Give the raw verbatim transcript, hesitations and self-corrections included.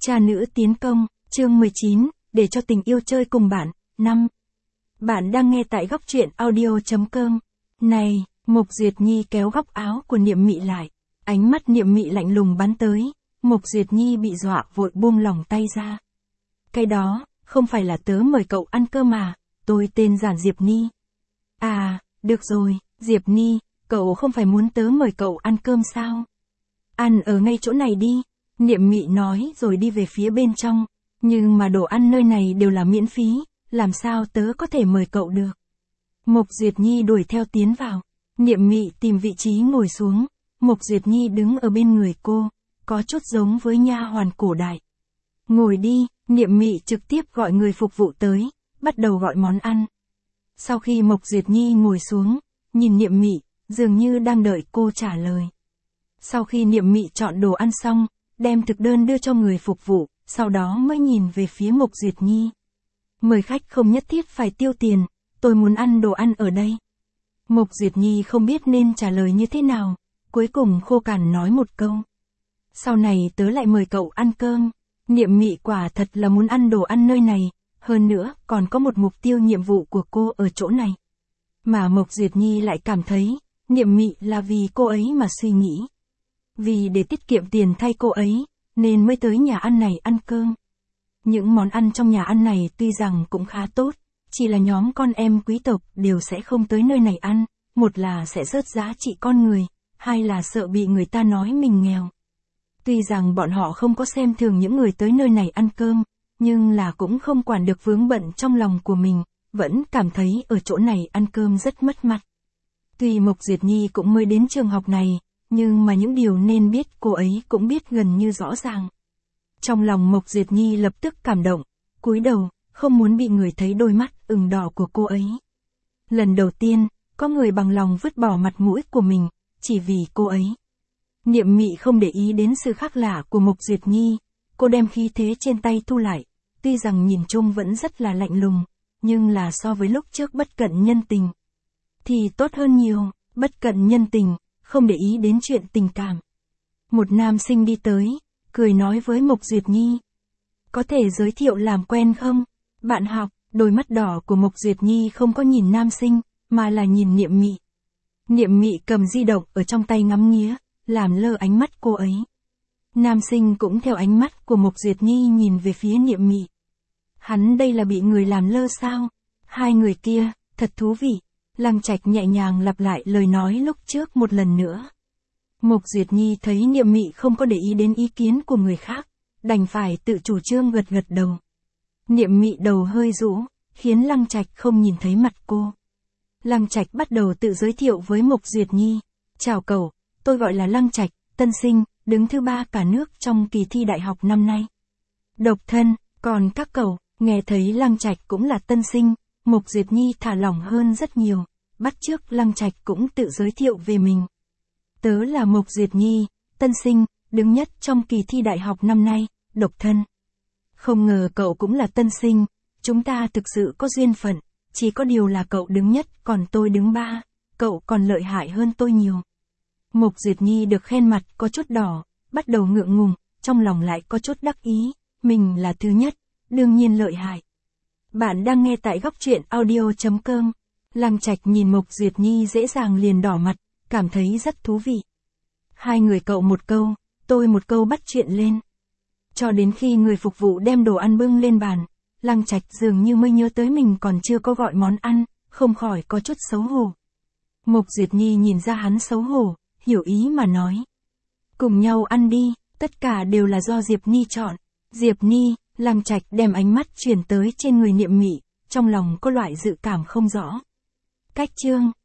Cha nữ tiến công, chương mười chín, để cho tình yêu chơi cùng bạn, năm. Bạn đang nghe tại góc truyện audio chấm com. Này, Mộc Duyệt Nhi kéo góc áo của Niệm Mị lại. Ánh mắt Niệm Mị lạnh lùng bắn tới, Mộc Duyệt Nhi bị dọa vội buông lỏng tay ra. Cái đó, không phải là tớ mời cậu ăn cơm mà, tôi tên giản Diệp Ni. À, được rồi, Diệp Ni, cậu không phải muốn tớ mời cậu ăn cơm sao? Ăn ở ngay chỗ này đi. Niệm Mị nói rồi đi về phía bên trong, nhưng mà đồ ăn nơi này đều là miễn phí, làm sao tớ có thể mời cậu được. Mộc Duyệt Nhi đuổi theo tiến vào, Niệm Mị tìm vị trí ngồi xuống, Mộc Duyệt Nhi đứng ở bên người cô, có chút giống với nha hoàn cổ đại. Ngồi đi, Niệm Mị trực tiếp gọi người phục vụ tới, bắt đầu gọi món ăn. Sau khi Mộc Duyệt Nhi ngồi xuống, nhìn Niệm Mị, dường như đang đợi cô trả lời. Sau khi Niệm Mị chọn đồ ăn xong, đem thực đơn đưa cho người phục vụ, sau đó mới nhìn về phía Mộc Duyệt Nhi. Mời khách không nhất thiết phải tiêu tiền, tôi muốn ăn đồ ăn ở đây. Mộc Duyệt Nhi không biết nên trả lời như thế nào, cuối cùng khô cằn nói một câu. Sau này tớ lại mời cậu ăn cơm. Niệm Mị quả thật là muốn ăn đồ ăn nơi này, hơn nữa còn có một mục tiêu nhiệm vụ của cô ở chỗ này. Mà Mộc Duyệt Nhi lại cảm thấy, Niệm Mị là vì cô ấy mà suy nghĩ. Vì để tiết kiệm tiền thay cô ấy, nên mới tới nhà ăn này ăn cơm. Những món ăn trong nhà ăn này tuy rằng cũng khá tốt, chỉ là nhóm con em quý tộc đều sẽ không tới nơi này ăn, một là sẽ rớt giá trị con người, hai là sợ bị người ta nói mình nghèo. Tuy rằng bọn họ không có xem thường những người tới nơi này ăn cơm, nhưng là cũng không quản được vướng bận trong lòng của mình, vẫn cảm thấy ở chỗ này ăn cơm rất mất mặt. Tuy Mộc Duyệt Nhi cũng mới đến trường học này, nhưng mà những điều nên biết cô ấy cũng biết gần như rõ ràng. Trong lòng Mộc Duyệt Nhi lập tức cảm động, cúi đầu, không muốn bị người thấy đôi mắt ửng đỏ của cô ấy. Lần đầu tiên, có người bằng lòng vứt bỏ mặt mũi của mình, chỉ vì cô ấy. Niệm Mị không để ý đến sự khác lạ của Mộc Duyệt Nhi, cô đem khí thế trên tay thu lại, tuy rằng nhìn chung vẫn rất là lạnh lùng, nhưng là so với lúc trước bất cận nhân tình, thì tốt hơn nhiều. Bất cận nhân tình, không để ý đến chuyện tình cảm. Một nam sinh đi tới, cười nói với Mộc Duyệt Nhi. Có thể giới thiệu làm quen không? Bạn học, đôi mắt đỏ của Mộc Duyệt Nhi không có nhìn nam sinh, mà là nhìn Niệm Mị. Niệm Mị cầm di động ở trong tay ngắm nghía, làm lơ ánh mắt cô ấy. Nam sinh cũng theo ánh mắt của Mộc Duyệt Nhi nhìn về phía Niệm Mị. Hắn đây là bị người làm lơ sao? Hai người kia, thật thú vị. Lăng Trạch nhẹ nhàng lặp lại lời nói lúc trước một lần nữa. Mộc Duyệt Nhi thấy Niệm Mị không có để ý đến ý kiến của người khác, đành phải tự chủ trương gật gật đầu. Niệm Mị đầu hơi rũ, khiến Lăng Trạch không nhìn thấy mặt cô. Lăng Trạch bắt đầu tự giới thiệu với Mộc Duyệt Nhi. Chào cậu, tôi gọi là Lăng Trạch, tân sinh, đứng thứ ba cả nước trong kỳ thi đại học năm nay. Độc thân, còn các cậu, nghe thấy Lăng Trạch cũng là tân sinh, Mộc Duyệt Nhi thả lỏng hơn rất nhiều, bắt chước Lăng Trạch cũng tự giới thiệu về mình. Tớ là Mộc Duyệt Nhi, tân sinh, đứng nhất trong kỳ thi đại học năm nay, độc thân. Không ngờ cậu cũng là tân sinh, chúng ta thực sự có duyên phận, chỉ có điều là cậu đứng nhất còn tôi đứng ba, cậu còn lợi hại hơn tôi nhiều. Mộc Duyệt Nhi được khen mặt có chút đỏ, bắt đầu ngượng ngùng, trong lòng lại có chút đắc ý, mình là thứ nhất, đương nhiên lợi hại. Bạn đang nghe tại góc truyện audio chấm com. Lăng Trạch nhìn Mộc Duyệt Nhi dễ dàng liền đỏ mặt, cảm thấy rất thú vị. Hai người cậu một câu, tôi một câu bắt chuyện lên. Cho đến khi người phục vụ đem đồ ăn bưng lên bàn, Lăng Trạch dường như mới nhớ tới mình còn chưa có gọi món ăn, không khỏi có chút xấu hổ. Mộc Duyệt Nhi nhìn ra hắn xấu hổ, hiểu ý mà nói. Cùng nhau ăn đi, tất cả đều là do Diệp Ni chọn. Diệp Ni, Lăng Trạch đem ánh mắt chuyển tới trên người Niệm Mị, trong lòng có loại dự cảm không rõ. Cách chương,